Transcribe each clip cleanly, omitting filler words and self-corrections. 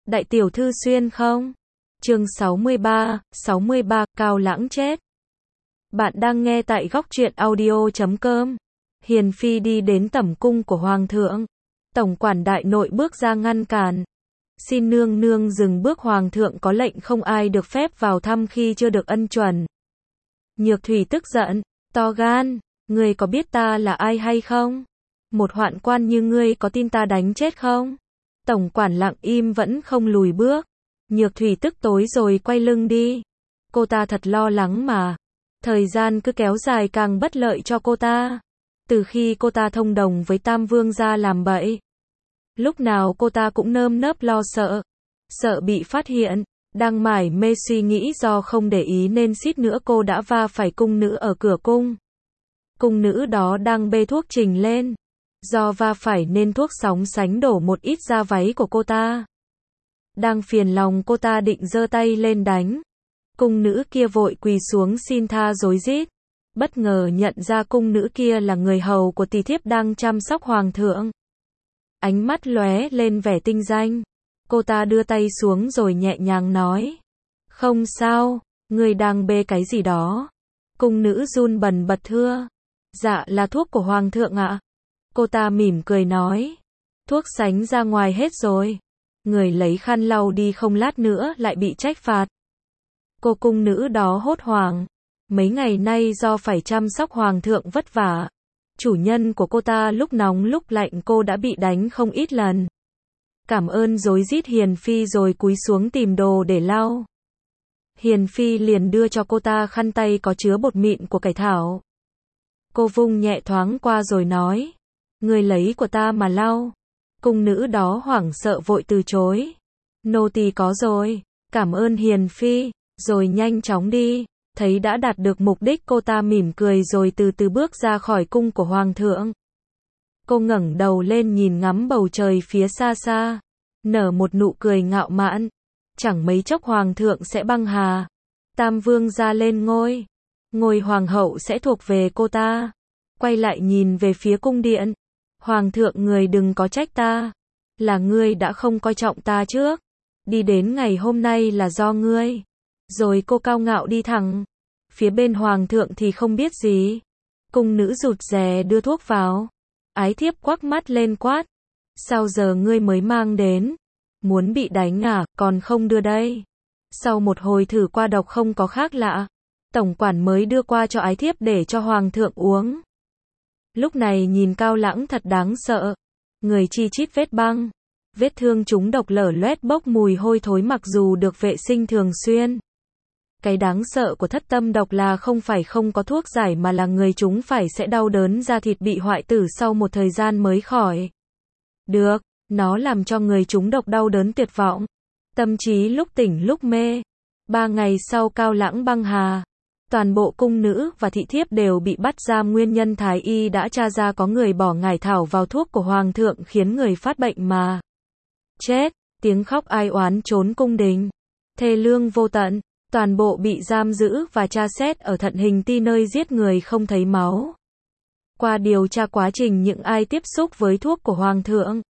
Đại tiểu thư xuyên không? Chương 63, Cao Lãng chết. Bạn đang nghe tại góc truyện audio.com. Hiền phi đi đến tẩm cung của hoàng thượng. Tổng quản đại nội bước ra ngăn cản. Xin nương nương dừng bước, hoàng thượng có lệnh không ai được phép vào thăm khi chưa được ân chuẩn. Nhược thủy tức giận, to gan, ngươi có biết ta là ai hay không? Một hoạn quan như ngươi có tin ta đánh chết không? Tổng quản lặng im vẫn không lùi bước. Nhược thủy tức tối rồi quay lưng đi. Cô ta thật lo lắng mà. Thời gian cứ kéo dài càng bất lợi cho cô ta. Từ khi cô ta thông đồng với Tam Vương gia làm bậy, lúc nào cô ta cũng nơm nớp lo sợ. Sợ bị phát hiện. Đang mải mê suy nghĩ, do không để ý nên suýt nữa cô đã va phải cung nữ ở cửa cung. Cung nữ đó đang bê thuốc trình lên. Do va phải nên thuốc sóng sánh đổ một ít ra váy của cô ta. Đang phiền lòng, cô ta định giơ tay lên đánh. Cung nữ kia vội quỳ xuống xin tha rối rít. Bất ngờ nhận ra cung nữ kia là người hầu của tỳ thiếp đang chăm sóc hoàng thượng. Ánh mắt lóe lên vẻ tinh danh. Cô ta đưa tay xuống rồi nhẹ nhàng nói: "Không sao, ngươi đang bê cái gì đó?" Cung nữ run bần bật thưa: "Dạ là thuốc của hoàng thượng ạ." Cô ta mỉm cười nói: "Thuốc sánh ra ngoài hết rồi." Người lấy khăn lau đi, không lát nữa lại bị trách phạt. Cô cung nữ đó hốt hoảng. Mấy ngày nay do phải chăm sóc hoàng thượng vất vả, chủ nhân của cô ta lúc nóng lúc lạnh cô đã bị đánh không ít lần. Cảm ơn rối rít Hiền phi rồi cúi xuống tìm đồ để lau. Hiền phi liền đưa cho cô ta khăn tay có chứa bột mịn của cải thảo. Cô vung nhẹ thoáng qua rồi nói: "Người lấy của ta mà lau." Cung nữ đó hoảng sợ vội từ chối: "Nô tỳ có rồi, cảm ơn Hiền phi." Rồi nhanh chóng đi. Thấy đã đạt được mục đích, cô ta mỉm cười rồi từ từ bước ra khỏi cung của hoàng thượng. Cô ngẩng đầu lên nhìn ngắm bầu trời phía xa xa, nở một nụ cười ngạo mạn. Chẳng mấy chốc hoàng thượng sẽ băng hà. Tam Vương gia lên ngôi. Ngôi hoàng hậu sẽ thuộc về cô ta. Quay lại nhìn về phía cung điện. "Hoàng thượng, người đừng có trách ta. Là ngươi đã không coi trọng ta trước. Đi đến ngày hôm nay là do ngươi." Rồi cô cao ngạo đi thẳng. Phía bên hoàng thượng thì không biết gì. Cung nữ rụt rè đưa thuốc vào. Ái thiếp quắc mắt lên quát: "Sao giờ ngươi mới mang đến? Muốn bị đánh à, còn không đưa đây." Sau một hồi thử qua độc không có khác lạ, tổng quản mới đưa qua cho ái thiếp để cho hoàng thượng uống. Lúc này nhìn Cao Lãng thật đáng sợ. Người chi chít vết băng, vết thương trúng độc lở loét bốc mùi hôi thối mặc dù được vệ sinh thường xuyên. Cái đáng sợ của thất tâm độc là không phải không có thuốc giải mà là người chúng phải sẽ đau đớn, da thịt bị hoại tử sau một thời gian mới khỏi được. Nó làm cho người chúng độc đau đớn tuyệt vọng, tâm trí lúc tỉnh lúc mê. 3 ngày sau Cao Lãng băng hà. Toàn bộ cung nữ và thị thiếp đều bị bắt giam. Nguyên nhân thái y đã tra ra có người bỏ ngải thảo vào thuốc của hoàng thượng khiến người phát bệnh mà chết. Tiếng khóc ai oán trốn cung đình, thê lương vô tận. Toàn bộ bị giam giữ và tra xét ở Thận Hình Ti, nơi giết người không thấy máu. Qua điều tra quá trình, những ai tiếp xúc với thuốc của hoàng thượng,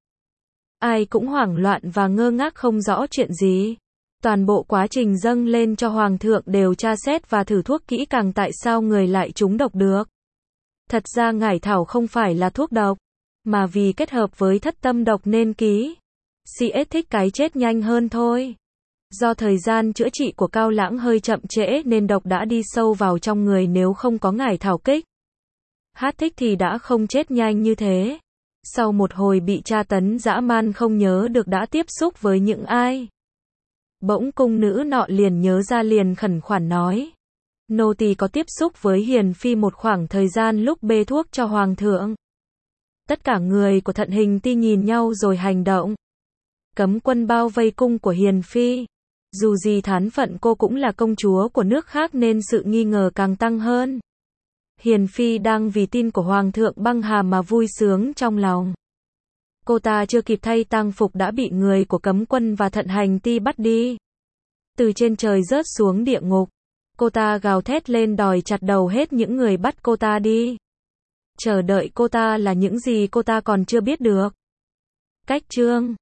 ai cũng hoảng loạn và ngơ ngác không rõ chuyện gì. Toàn bộ quá trình dâng lên cho hoàng thượng đều tra xét và thử thuốc kỹ càng. Tại sao người lại trúng độc được? Thật ra ngải thảo không phải là thuốc độc, mà vì kết hợp với thất tâm độc nên ký CS thích cái chết nhanh hơn thôi. Do thời gian chữa trị của Cao Lãng hơi chậm trễ nên độc đã đi sâu vào trong người, nếu không có ngải thảo kích thích thì đã không chết nhanh như thế. Sau một hồi bị tra tấn dã man không nhớ được đã tiếp xúc với những ai. Bỗng cung nữ nọ liền nhớ ra, liền khẩn khoản nói: "Nô tỳ có tiếp xúc với Hiền phi một khoảng thời gian lúc bê thuốc cho hoàng thượng." Tất cả người của Thận Hình Ti nhìn nhau rồi hành động. Cấm quân bao vây cung của Hiền phi. Dù gì thán phận cô cũng là công chúa của nước khác nên sự nghi ngờ càng tăng hơn. Hiền phi đang vì tin của hoàng thượng băng hà mà vui sướng trong lòng. Cô ta chưa kịp thay tang phục đã bị người của cấm quân và Thận Hành Ti bắt đi. Từ trên trời rớt xuống địa ngục. Cô ta gào thét lên đòi chặt đầu hết những người bắt cô ta đi. Chờ đợi cô ta là những gì cô ta còn chưa biết được. Cách chương